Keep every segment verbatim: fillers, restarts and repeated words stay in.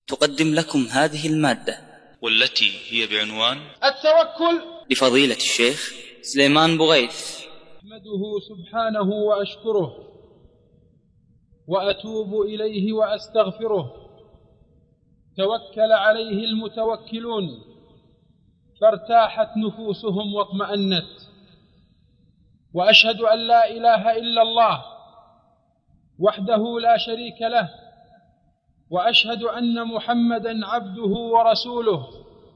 تقدم لكم هذه المادة والتي هي بعنوان التوكل لفضيلة الشيخ سليمان بوغيث. أحمده سبحانه وأشكره وأتوب إليه وأستغفره. توكل عليه المتوكلون فارتاحت نفوسهم واطمأنت. وأشهد أن لا إله إلا الله وحده لا شريك له، وأشهد أن محمدًا عبده ورسوله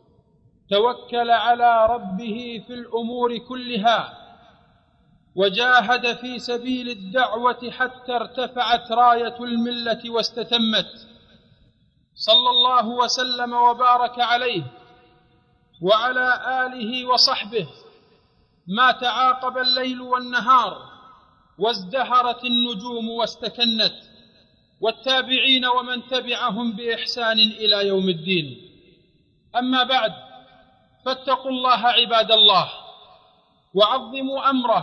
توكل على ربه في الأمور كلها، وجاهد في سبيل الدعوة حتى ارتفعت راية الملة واستتمت. صلى الله وسلم وبارك عليه وعلى آله وصحبه ما تعاقب الليل والنهار وازدهرت النجوم واستكنت، والتابعين ومن تبعهم بإحسان إلى يوم الدين. أما بعد، فاتقوا الله عباد الله، وعظموا أمره،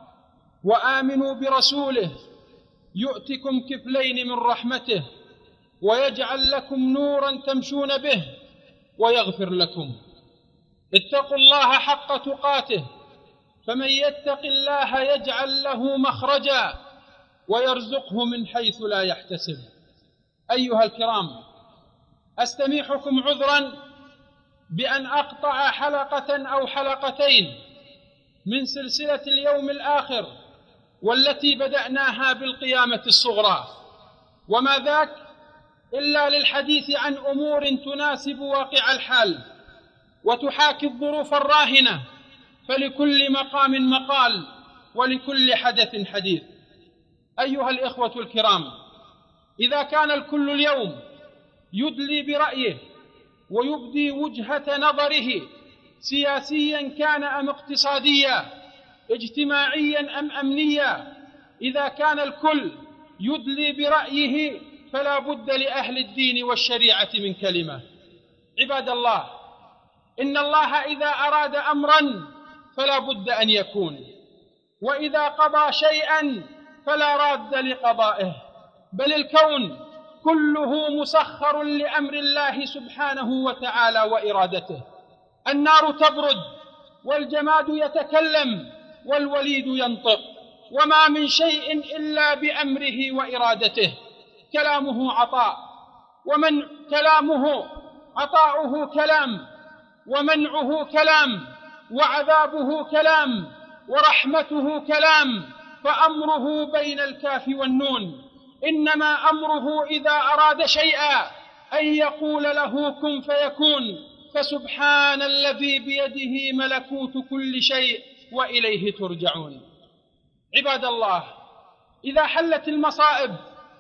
وآمنوا برسوله يؤتكم كفلين من رحمته، ويجعل لكم نورا تمشون به، ويغفر لكم. اتقوا الله حق تقاته، فمن يتق الله يجعل له مخرجا ويرزقه من حيث لا يحتسب. أيها الكرام، أستميحكم عذرا بأن أقطع حلقة أو حلقتين من سلسلة اليوم الآخر والتي بدأناها بالقيامة الصغرى، وما ذاك إلا للحديث عن أمور تناسب واقع الحال وتحاكي الظروف الراهنة، فلكل مقام مقال ولكل حدث حديث. أيها الإخوة الكرام، إذا كان الكل اليوم يدلي برأيه ويبدي وجهة نظره، سياسيا كان أم اقتصاديا، اجتماعيا أم أمنيا، إذا كان الكل يدلي برأيه فلا بد لأهل الدين والشريعة من كلمة. عباد الله، إن الله إذا أراد أمرا فلا بد أن يكون، وإذا قضى شيئا فلا راد لقضائه، بل الكون كله مسخر لأمر الله سبحانه وتعالى وإرادته. النار تبرد، والجماد يتكلم، والوليد ينطق، وما من شيء إلا بأمره وإرادته. كلامه عطاء، ومن كلامه عطاؤه كلام، ومنعه كلام، وعذابه كلام، ورحمته كلام، فأمره بين الكاف والنون. إنما أمره إذا أراد شيئا أن يقول له كن فيكون. فسبحان الذي بيده ملكوت كل شيء وإليه ترجعون. عباد الله، إذا حلت المصائب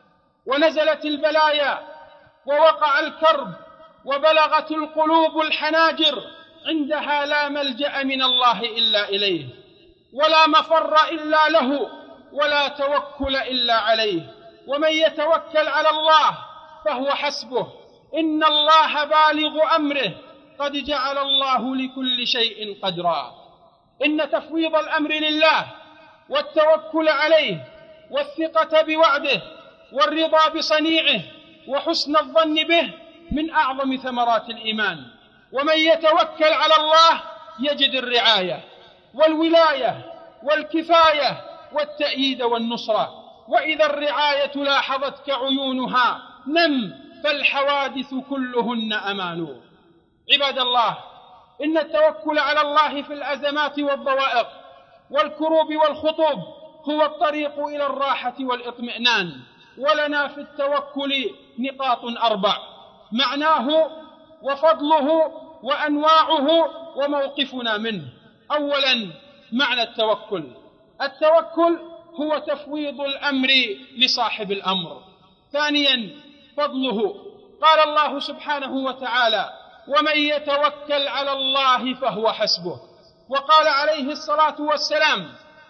ونزلت البلايا ووقع الكرب وبلغت القلوب الحناجر، عندها لا ملجأ من الله إلا إليه، ولا مفر إلا له، ولا توكل إلا عليه. ومن يتوكل على الله فهو حسبه، إن الله بالغ أمره، قد جعل الله لكل شيء قدرا. إن تفويض الأمر لله والتوكل عليه والثقة بوعده والرضا بصنيعه وحسن الظن به من أعظم ثمرات الإيمان. ومن يتوكل على الله يجد الرعاية والولاية والكفاية والتأييد والنصرة. وإذا الرعاية لاحظتك عيونها نم، فالحوادث كلهن أمان. عباد الله، إن التوكل على الله في الأزمات والضوائق والكروب والخطوب هو الطريق إلى الراحة والإطمئنان. ولنا في التوكل نقاط أربع: معناه وفضله وأنواعه وموقفنا منه. أولا، معنى التوكل. التوكل هو تفويض الأمر لصاحب الأمر. ثانيا، فضله. قال الله سبحانه وتعالى: ومن يتوكل على الله فهو حسبه. وقال عليه الصلاة والسلام: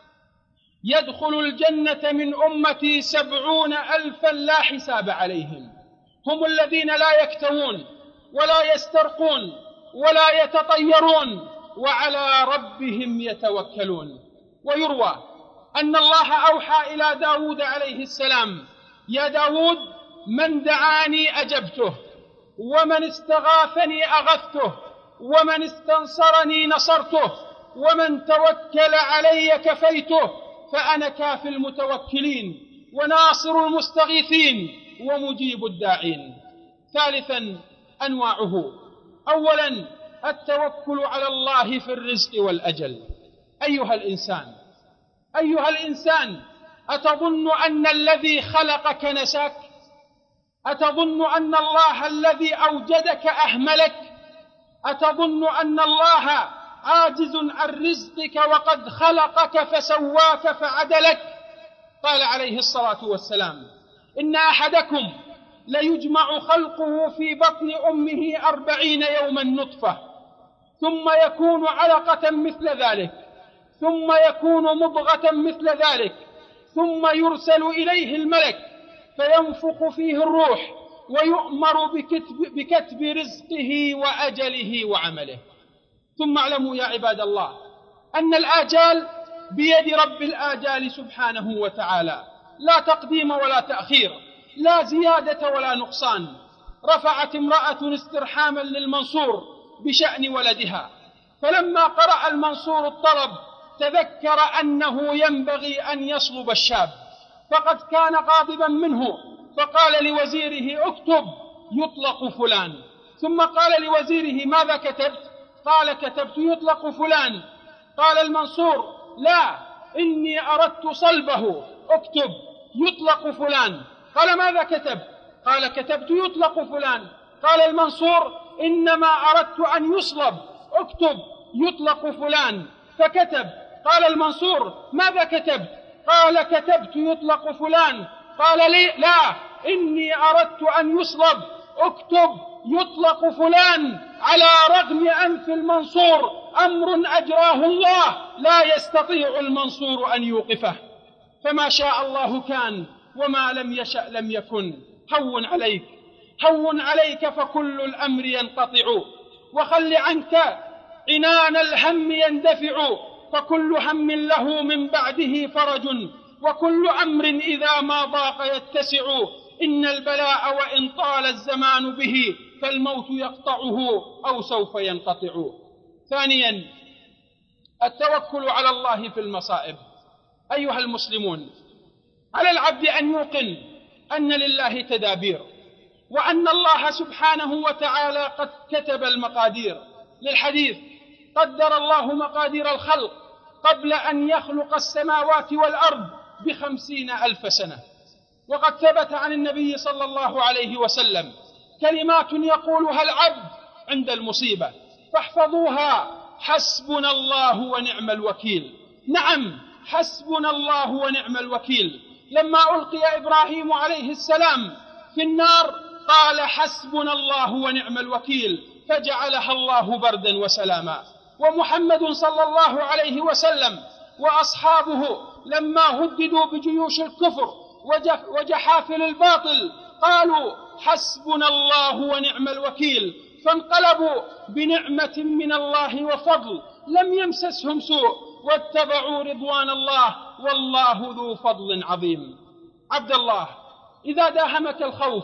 يدخل الجنة من أمتي سبعون ألفا لا حساب عليهم، هم الذين لا يكتوون ولا يسترقون ولا يتطيرون وعلى ربهم يتوكلون. ويروى أن الله أوحى إلى داود عليه السلام: يا داود، من دعاني أجبته، ومن استغاثني أغثته، ومن استنصرني نصرته، ومن توكل علي كفيته، فأنا كافي المتوكلين وناصر المستغيثين ومجيب الداعين. ثالثا أنواعه. أولا التوكل على الله في الرزق والأجل. أيها الإنسان أيها الإنسان أتظن أن الذي خلقك نساك؟ أتظن أن الله الذي أوجدك أهملك؟ أتظن أن الله عاجز عن رزقك وقد خلقك فسواك فعدلك؟ قال عليه الصلاة والسلام: إن أحدكم ليجمع خلقه في بطن أمه أربعين يوما نطفة، ثم يكون علقة مثل ذلك، ثم يكون مضغة مثل ذلك، ثم يرسل إليه الملك فينفخ فيه الروح ويؤمر بكتب, بكتب رزقه وأجله وعمله. ثم اعلموا يا عباد الله أن الآجال بيد رب الآجال سبحانه وتعالى، لا تقديم ولا تأخير، لا زيادة ولا نقصان. رفعت امرأة استرحاما للمنصور بشأن ولدها، فلما قرأ المنصور الطلب تذكر أنه ينبغي أن يصلب الشاب، فقد كان غاضبا منه، فقال لوزيره: اكتب يطلق فلان. ثم قال لوزيره: ماذا كتبت؟ قال: كتبت يطلق فلان. قال المنصور: لا، إني أردت صلبه، اكتب يطلق فلان. قال: ماذا كتبت؟ قال: كتبت يطلق فلان. قال المنصور: إنما أردت أن يصلب، اكتب يطلق فلان. فكتب. قال المنصور: ماذا كتبت؟ قال: كتبت يطلق فلان. قال: لي لا، إني أردت أن يصلب، اكتب يطلق فلان. على رغم أنف المنصور أمر أجراه الله لا يستطيع المنصور أن يوقفه، فما شاء الله كان وما لم يشأ لم يكن. هون عليك هون عليك فكل الأمر ينقطع، وخل عنك عنان الهم يندفع، فكل هم له من بعده فرج، وكل أمر إذا ما ضاق يتسع. إن البلاء وإن طال الزمان به فالموت يقطعه أو سوف ينقطع. ثانيا التوكل على الله في المصائب. أيها المسلمون، على العبد أن يوقن أن لله تدابير، وأن الله سبحانه وتعالى قد كتب المقادير. للحديث: قدر الله مقادير الخلق قبل أن يخلق السماوات والأرض بخمسين ألف سنة. وقد ثبت عن النبي صلى الله عليه وسلم كلمات يقولها العبد عند المصيبة فاحفظوها: حسبنا الله ونعم الوكيل. نعم، حسبنا الله ونعم الوكيل. لما ألقي إبراهيم عليه السلام في النار قال: حسبنا الله ونعم الوكيل، فجعلها الله بردا وسلاما. ومحمد صلى الله عليه وسلم وأصحابه لما هددوا بجيوش الكفر وجحافل الباطل قالوا: حسبنا الله ونعم الوكيل، فانقلبوا بنعمة من الله وفضل لم يمسسهم سوء واتبعوا رضوان الله، والله ذو فضل عظيم. عبد الله، إذا داهمك الخوف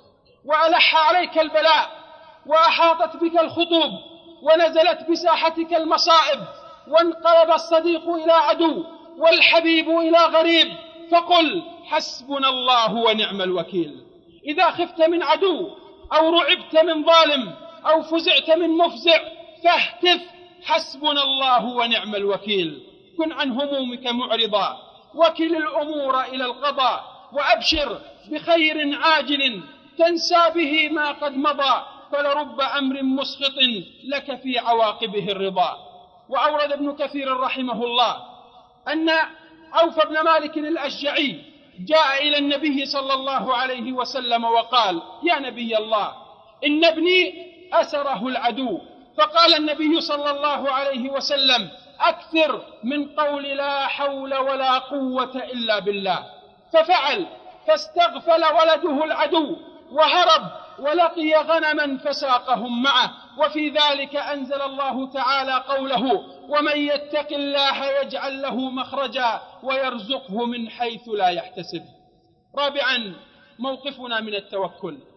وألح عليك البلاء وأحاطت بك الخطوب ونزلت بساحتك المصائب وانقلب الصديق إلى عدو والحبيب إلى غريب، فقل: حسبنا الله ونعم الوكيل. إذا خفت من عدو أو رعبت من ظالم أو فزعت من مفزع فاهتف: حسبنا الله ونعم الوكيل. كن عن همومك معرضا، وكل الأمور إلى القضاء، وأبشر بخير عاجل تنسى به ما قد مضى، فلرب أمر مسخط لك في عواقبه الرضا. وأورد ابن كثير رحمه الله أن عوف بن مالك الأشجعي جاء إلى النبي صلى الله عليه وسلم وقال: يا نبي الله، إن ابني أسره العدو. فقال النبي صلى الله عليه وسلم: أكثر من قول لا حول ولا قوة إلا بالله. ففعل، فاستغفل ولده العدو وهرب ولقي غنما فساقهم معه. وفي ذلك أنزل الله تعالى قوله: ومن يتق الله يجعل له مخرجا ويرزقه من حيث لا يحتسب. رابعا موقفنا من التوكل.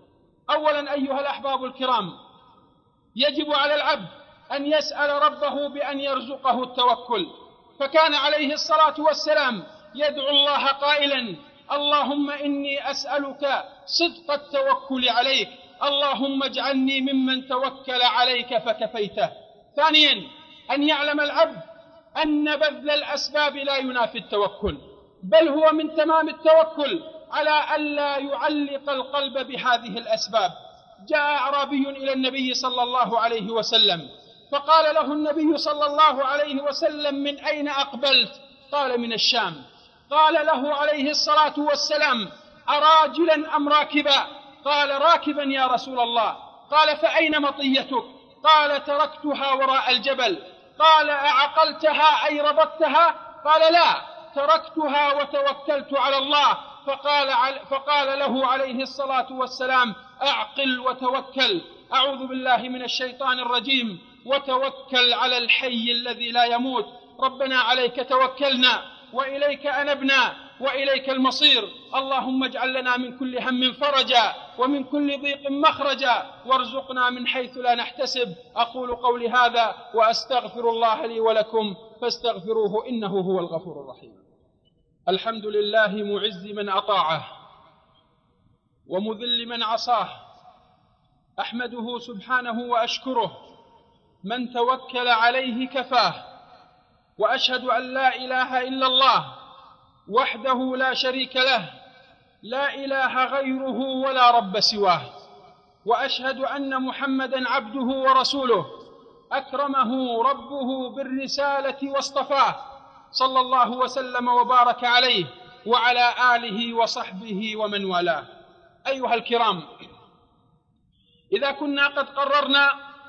أولا أيها الأحباب الكرام، يجب على العبد أن يسأل ربه بأن يرزقه التوكل، فكان عليه الصلاة والسلام يدعو الله قائلا: اللهم إني أسألك صدق التوكل عليك، اللهم اجعلني ممن توكل عليك فكفيته. ثانيا أن يعلم العبد أن بذل الأسباب لا ينافي التوكل، بل هو من تمام التوكل على ألا يعلق القلب بهذه الأسباب. جاء أعرابي إلى النبي صلى الله عليه وسلم فقال له النبي صلى الله عليه وسلم: من أين أقبلت؟ قال: من الشام. قال له عليه الصلاة والسلام: أراجلا أم راكبا؟ قال: راكبا يا رسول الله. قال: فأين مطيتك؟ قال: تركتها وراء الجبل. قال: أعقلتها أي ربطتها؟ قال: لا، تركتها وتوكلت على الله. فقال, فقال له عليه الصلاة والسلام: أعقل وتوكل، أعوذ بالله من الشيطان الرجيم، وتوكل على الحي الذي لا يموت. ربنا عليك توكلنا وإليك أنبنا وإليك المصير. اللهم اجعل لنا من كل هم فرجا ومن كل ضيق مخرجا، وارزقنا من حيث لا نحتسب. أقول قولي هذا وأستغفر الله لي ولكم فاستغفروه إنه هو الغفور الرحيم. الحمد لله معز من أطاعه ومذل من عصاه، أحمده سبحانه وأشكره، من توكل عليه كفاه، وأشهد أن لا إله إلا الله وحده لا شريك له، لا إله غيره ولا رب سواه، وأشهد أن محمدًا عبده ورسوله، أكرمه ربه بالرسالة واصطفاه، صلى الله وسلم وبارك عليه وعلى آله وصحبه ومن والاه. أيها الكرام، إذا كنا قد قررنا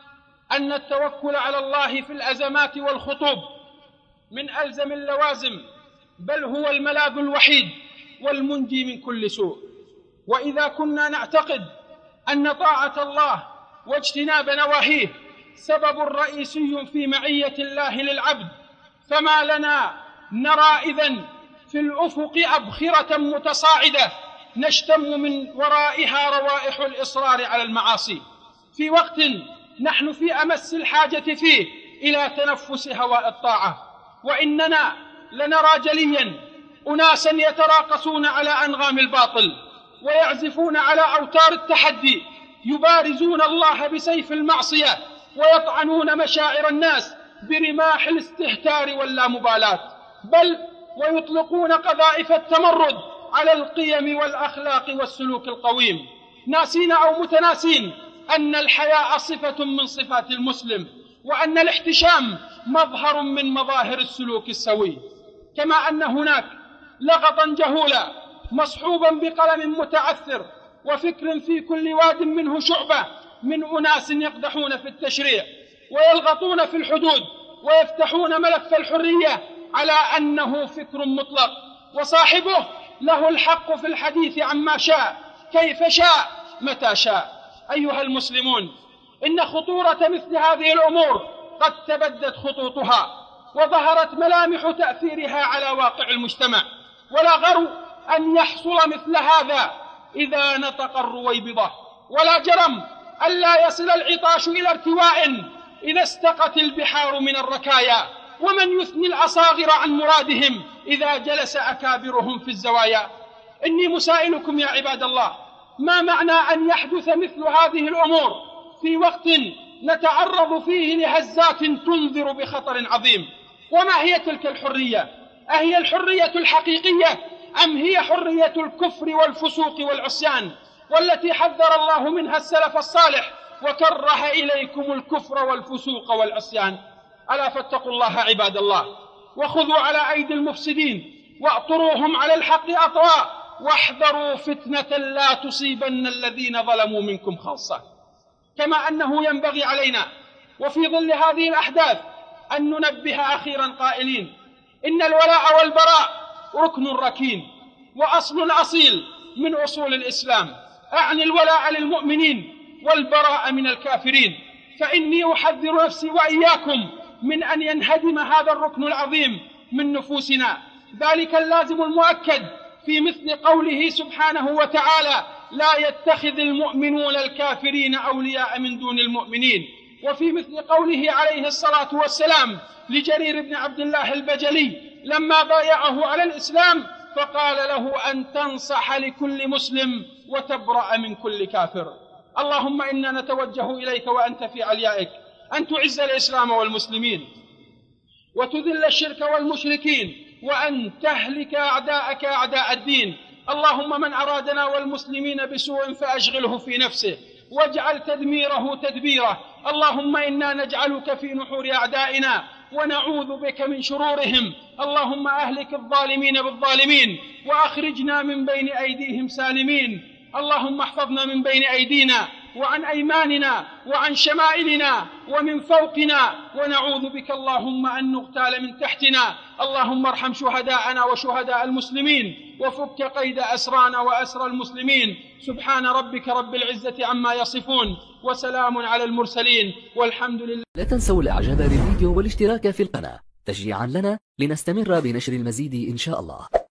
أن التوكل على الله في الأزمات والخطوب من ألزم اللوازم، بل هو الملاذ الوحيد والمنجي من كل سوء، وإذا كنا نعتقد أن طاعة الله واجتناب نواهيه سبب رئيسي في معية الله للعبد، فما لنا نرى إذن في الأفق أبخرة متصاعدة نشتم من ورائها روائح الإصرار على المعاصي، في وقت نحن في أمس الحاجة فيه إلى تنفس هواء الطاعة. وإننا لنرى جليا أناسا يتراقصون على أنغام الباطل ويعزفون على أوتار التحدي، يبارزون الله بسيف المعصية ويطعنون مشاعر الناس برماح الاستهتار واللامبالاة، بل ويطلقون قذائف التمرد على القيم والأخلاق والسلوك القويم، ناسين أو متناسين أن الحياء صفة من صفات المسلم، وأن الاحتشام مظهر من مظاهر السلوك السوي. كما أن هناك لغطا جهولا مصحوبا بقلم متعثر وفكر في كل واد منه شعبة من أناس يقدحون في التشريع ويلغطون في الحدود ويفتحون ملف الحرية على أنه فكر مطلق، وصاحبه له الحق في الحديث عما شاء كيف شاء متى شاء. أيها المسلمون، إن خطورة مثل هذه الأمور قد تبدت خطوطها وظهرت ملامح تأثيرها على واقع المجتمع، ولا غرو أن يحصل مثل هذا إذا نطق الرويبضة، ولا جرم ألا يصل العطاش إلى ارتواء إذا استقت البحار من الركايا، ومن يثني الأصاغر عن مرادهم إذا جلس أكابرهم في الزوايا. إني مسائلكم يا عباد الله، ما معنى أن يحدث مثل هذه الأمور في وقت نتعرض فيه لهزات تنذر بخطر عظيم؟ وما هي تلك الحرية؟ أهي الحرية الحقيقية أم هي حرية الكفر والفسوق والعصيان، والتي حذر الله منها السلف الصالح وكره إليكم الكفر والفسوق والعصيان؟ ألا فاتقوا الله عباد الله، وخذوا على أيدي المفسدين وأطروهم على الحق أطراء، واحذروا فتنة لا تصيبن الذين ظلموا منكم خاصة. كما أنه ينبغي علينا وفي ظل هذه الأحداث أن ننبه أخيرا قائلين: إن الولاء والبراء ركن ركين وأصل أصيل من أصول الإسلام، أعني الولاء للمؤمنين والبراء من الكافرين، فإني أحذر نفسي وإياكم من أن ينهدم هذا الركن العظيم من نفوسنا، ذلك اللازم المؤكد في مثل قوله سبحانه وتعالى: لا يتخذ المؤمنون الكافرين أولياء من دون المؤمنين. وفي مثل قوله عليه الصلاة والسلام لجرير بن عبد الله البجلي لما بايعه على الإسلام فقال له: أن تنصح لكل مسلم وتبرأ من كل كافر. اللهم إنا نتوجه إليك وأنت في عليائك أن تعز الإسلام والمسلمين وتذل الشرك والمشركين وأن تهلك أعداءك أعداء الدين. اللهم من أرادنا والمسلمين بسوء فأشغله في نفسه واجعل تدميره تدبيره. اللهم إنا نجعلك في نحور أعدائنا ونعوذ بك من شرورهم. اللهم أهلك الظالمين بالظالمين وأخرجنا من بين أيديهم سالمين. اللهم احفظنا من بين أيدينا وعن أيماننا وعن شمائلنا ومن فوقنا، ونعوذ بك اللهم أن نغتال من تحتنا. اللهم ارحم شهداءنا وشهداء المسلمين وفك قيد أسرانا وأسر المسلمين. سبحان ربك رب العزة عما يصفون وسلام على المرسلين والحمد لله. لا تنسوا الإعجاب بالفيديو والاشتراك في القناة تشجيعا لنا لنستمر بنشر المزيد إن شاء الله.